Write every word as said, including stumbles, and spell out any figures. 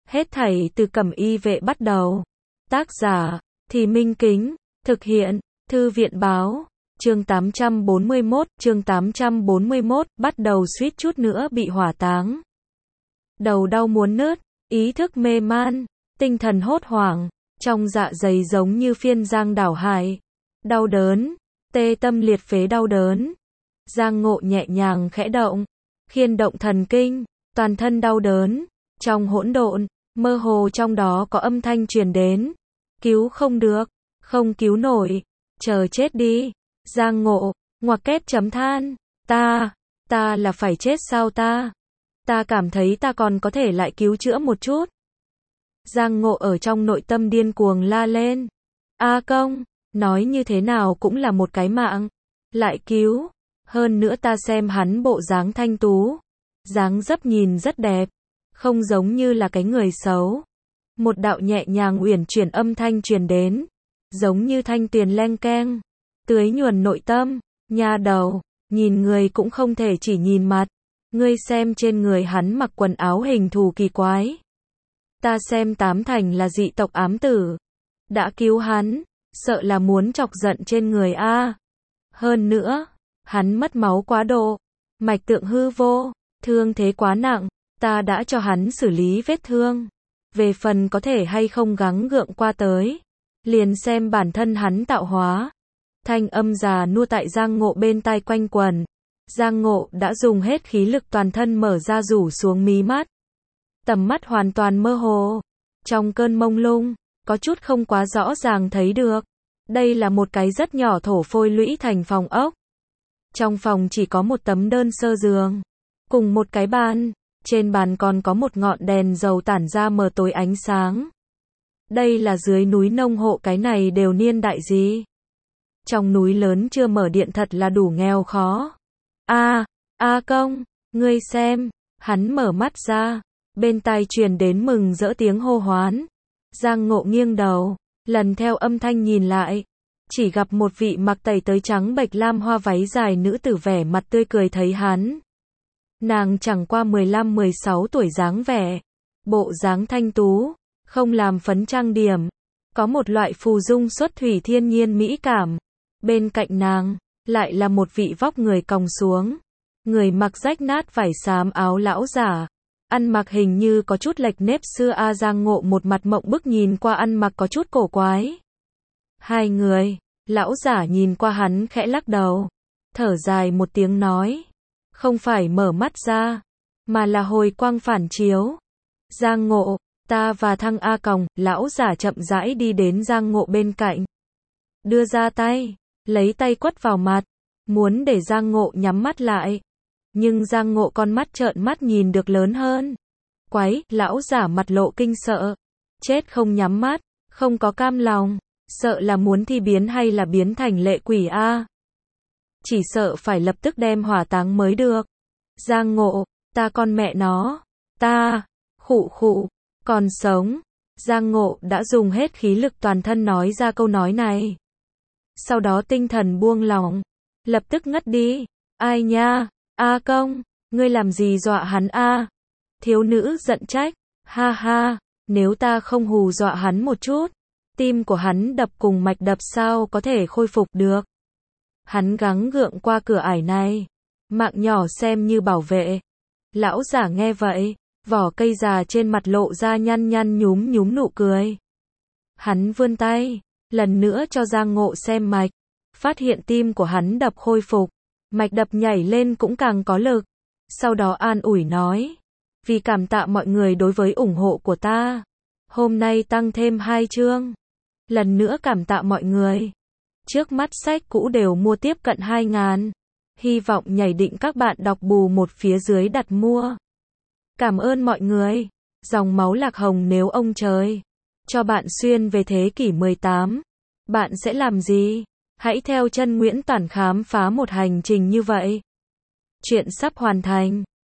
Hết thảy từ Cẩm Y Vệ bắt đầu. Tác giả, Thì Minh Kính, thực hiện, Thư viện báo, chương tám trăm bốn mươi mốt, chương tám trăm bốn mươi mốt, bắt đầu suýt chút nữa bị hỏa táng. Đầu đau muốn nứt, ý thức mê man, tinh thần hốt hoảng, trong dạ dày giống như phiên giang đảo hải. Đau đớn, tê tâm liệt phế đau đớn. Giang Ngộ nhẹ nhàng khẽ động, khiên động thần kinh, toàn thân đau đớn, trong hỗn độn, mơ hồ trong đó có âm thanh truyền đến. Cứu không được, không cứu nổi, chờ chết đi. Giang Ngộ, ngoặc kép chấm than, ta, ta là phải chết sao ta? Ta cảm thấy ta còn có thể lại cứu chữa một chút. Giang Ngộ ở trong nội tâm điên cuồng la lên. A Công, nói như thế nào cũng là một cái mạng, lại cứu. Hơn nữa ta xem hắn bộ dáng thanh tú, dáng dấp nhìn rất đẹp, không giống như là cái người xấu. Một đạo nhẹ nhàng uyển chuyển âm thanh truyền đến, giống như thanh tuyền leng keng, tưới nhuần nội tâm. Nha đầu, nhìn người cũng không thể chỉ nhìn mặt, ngươi xem trên người hắn mặc quần áo hình thù kỳ quái. Ta xem tám thành là dị tộc ám tử. Đã cứu hắn, sợ là muốn chọc giận trên người a. Hơn nữa, hắn mất máu quá độ, mạch tượng hư vô, thương thế quá nặng, ta đã cho hắn xử lý vết thương. Về phần có thể hay không gắng gượng qua tới, liền xem bản thân hắn tạo hóa. Thanh âm già nua tại Giang Ngộ bên tai quanh quẩn. Giang Ngộ đã dùng hết khí lực toàn thân mở ra rủ xuống mí mắt. Tầm mắt hoàn toàn mơ hồ. Trong cơn mông lung, có chút không quá rõ ràng thấy được. Đây là một cái rất nhỏ thổ phôi lũy thành phòng ốc. Trong phòng chỉ có một tấm đơn sơ giường, cùng một cái bàn. Trên bàn còn có một ngọn đèn dầu tản ra mờ tối ánh sáng. Đây là dưới núi nông hộ cái này đều niên đại gì? Trong núi lớn chưa mở điện thật là đủ nghèo khó. A, A Công, ngươi xem, hắn mở mắt ra, bên tai truyền đến mừng rỡ tiếng hô hoán. Giang Ngộ nghiêng đầu, lần theo âm thanh nhìn lại, chỉ gặp một vị mặc tẩy tới trắng bệch lam hoa váy dài nữ tử vẻ mặt tươi cười thấy hắn. Nàng chẳng qua mười lăm mười sáu tuổi dáng vẻ, bộ dáng thanh tú, không làm phấn trang điểm, có một loại phù dung xuất thủy thiên nhiên mỹ cảm. Bên cạnh nàng, lại là một vị vóc người còng xuống, người mặc rách nát vải xám áo lão giả, ăn mặc hình như có chút lệch nếp xưa a. Giang Ngộ một mặt mộng bức nhìn qua ăn mặc có chút cổ quái. Hai người, lão giả nhìn qua hắn khẽ lắc đầu, thở dài một tiếng nói, không phải mở mắt ra, mà là hồi quang phản chiếu. Giang Ngộ, ta và Thăng A Còng, lão giả chậm rãi đi đến Giang Ngộ bên cạnh, đưa ra tay, lấy tay quất vào mặt, muốn để Giang Ngộ nhắm mắt lại. Nhưng Giang Ngộ con mắt trợn mắt nhìn được lớn hơn. Quái, lão giả mặt lộ kinh sợ. Chết không nhắm mắt, không có cam lòng, sợ là muốn thi biến hay là biến thành lệ quỷ a. Chỉ sợ phải lập tức đem hỏa táng mới được. Giang Ngộ, ta con mẹ nó, ta, khụ khụ, còn sống. Giang Ngộ đã dùng hết khí lực toàn thân nói ra câu nói này. Sau đó tinh thần buông lỏng, lập tức ngất đi. Ai nha, A Công, ngươi làm gì dọa hắn a? Thiếu nữ giận trách, ha ha, nếu ta không hù dọa hắn một chút, tim của hắn đập cùng mạch đập sao có thể khôi phục được. Hắn gắng gượng qua cửa ải này, mạng nhỏ xem như bảo vệ. Lão giả nghe vậy, vỏ cây già trên mặt lộ ra nhăn nhăn nhúm nhúm nụ cười. Hắn vươn tay, lần nữa cho Giang Ngộ xem mạch, phát hiện tim của hắn đập khôi phục, mạch đập nhảy lên cũng càng có lực. Sau đó an ủi nói, vì cảm tạ mọi người đối với ủng hộ của ta, hôm nay tăng thêm hai chương. Lần nữa cảm tạ mọi người. Trước mắt sách cũ đều mua tiếp cận hai ngàn. Hy vọng nhảy định các bạn đọc bù một phía dưới đặt mua. Cảm ơn mọi người. Dòng máu lạc hồng nếu ông trời cho bạn xuyên về thế kỷ mười tám, bạn sẽ làm gì? Hãy theo chân Nguyễn Toản khám phá một hành trình như vậy. Chuyện sắp hoàn thành.